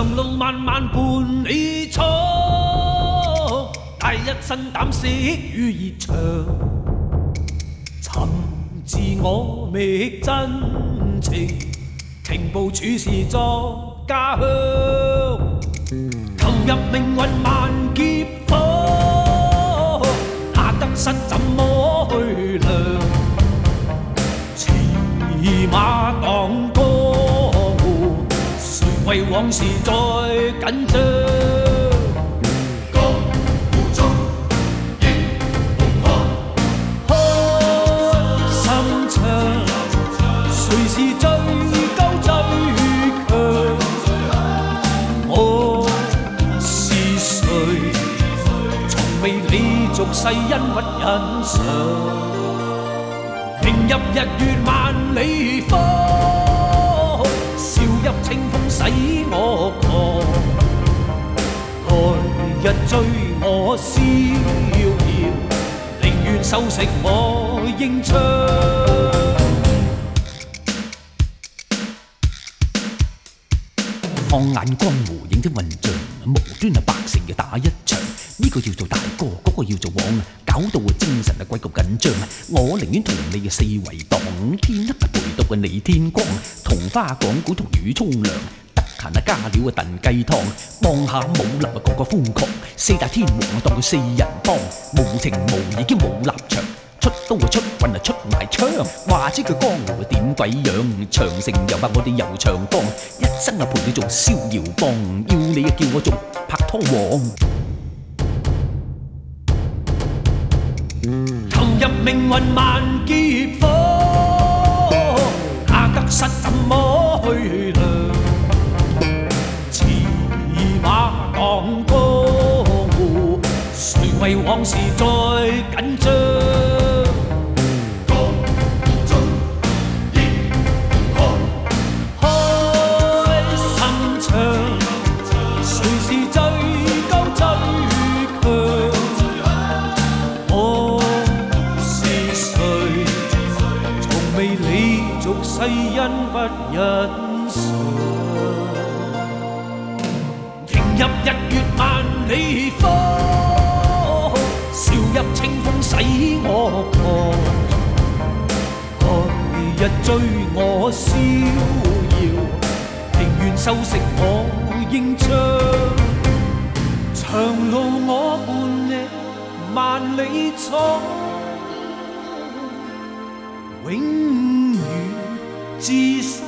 長路漫漫伴你闖，帶一身膽識與熱腸，尋自我覓真情，停步處事作家鄉，投入命運萬劫火，那得失怎麼去量？騎馬當江湖，誰為往事再緊張？江湖中英雄漢，開心唱，誰是最高最強？我是誰？從未理俗世恩屈欣賞。迎入日月萬里方，笑泣清風使我狂。來日追我逍遙，寧願收食我英槍。放眼江湖，影的混帳，無端百姓要打一場。呢個要做大哥，嗰個要做王，搞到精神鬼咁緊張。我寧願同你嘅四圍蕩，天黑陪到你天光，同花講古同魚沖涼，得閒加料燉雞湯，望下武林個個瘋狂，四大天王當佢四人幫，無情無義兼冇立場。出刀出棍出埋槍，話知佢江湖點鬼樣？長城又話我哋遊長江，一生陪你做逍遙幫，要你叫我做拍拖王。投入命運萬劫火，那得失怎麼去量？騎馬當江湖，誰為往事再緊張？世恩不欣賞，迎入日月萬里方，笑泣清風使我狂。來日追我逍遙，寧願收食我英槍。長路我伴你萬里闖，永遠至死。